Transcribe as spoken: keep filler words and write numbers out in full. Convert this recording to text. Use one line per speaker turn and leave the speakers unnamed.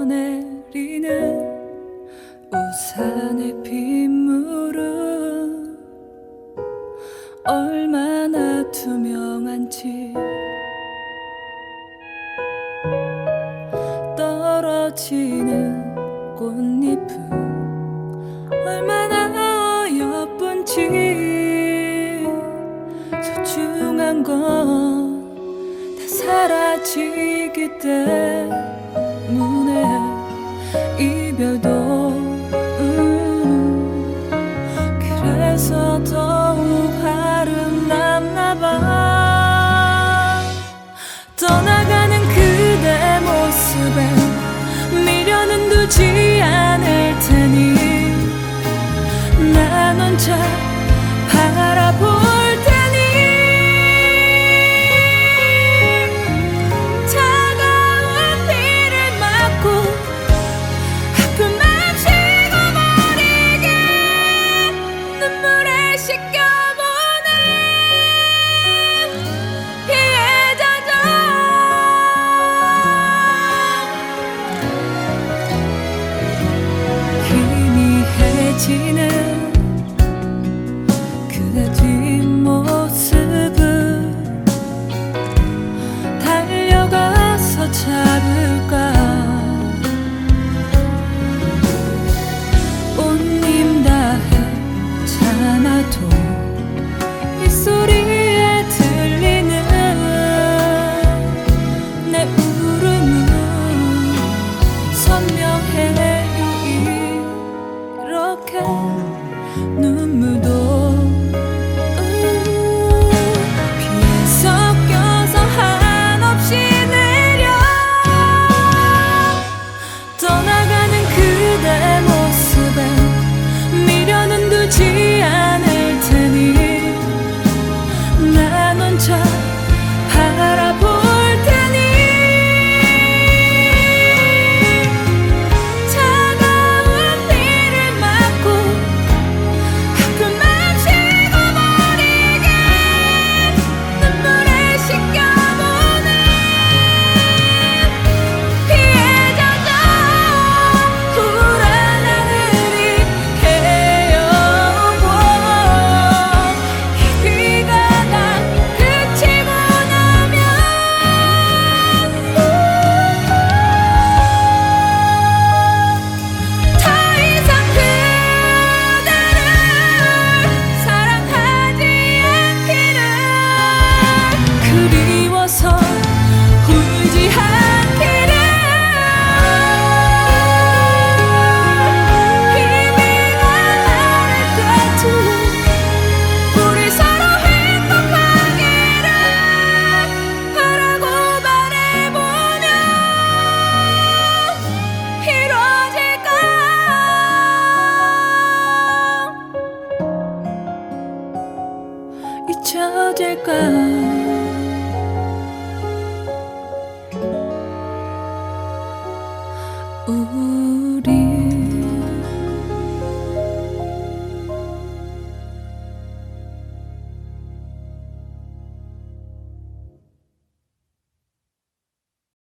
흘러내리는 우산의 빗물은 얼마나 투명한지, 떨어지는 꽃잎은 얼마나 어여쁜지, 소중한 건 다 사라지기 때문에 이별도 음 그래서 더욱 아름답나봐. 떠나가는 그대 모습에 미련은 두지 않을 테니 난 혼자 바라볼 테니 차가운 비를 맞고 아픈 맘 식어버리게 눈물에 씻겨보는 비에 젖어 희미해지는 그대 뒷모습을 달려가서 잡을까. 온님 다 했잖아도 이 소리에 들리는 내 울음은 선명해요. 이렇게 눈물도 비에 섞여서 한없이 내려. 떠나가는 그대 모습에 미련은 두지 않을 테니 난 혼자 바라볼 테니 차가운 비를 맞고 아픈 맘 식어버리게 눈물에 씻겨보는 비에 젖어 불안한 하늘이 개어오고 이 비가 다 그치고 나면 더 이상 그대를 사랑하지 않기를, 그리워서 울지 않기를. 희미한 나를 되찾은 우리 서로 행복하기를 바라고 바라보면 이루어질까. 잊혀질까. 우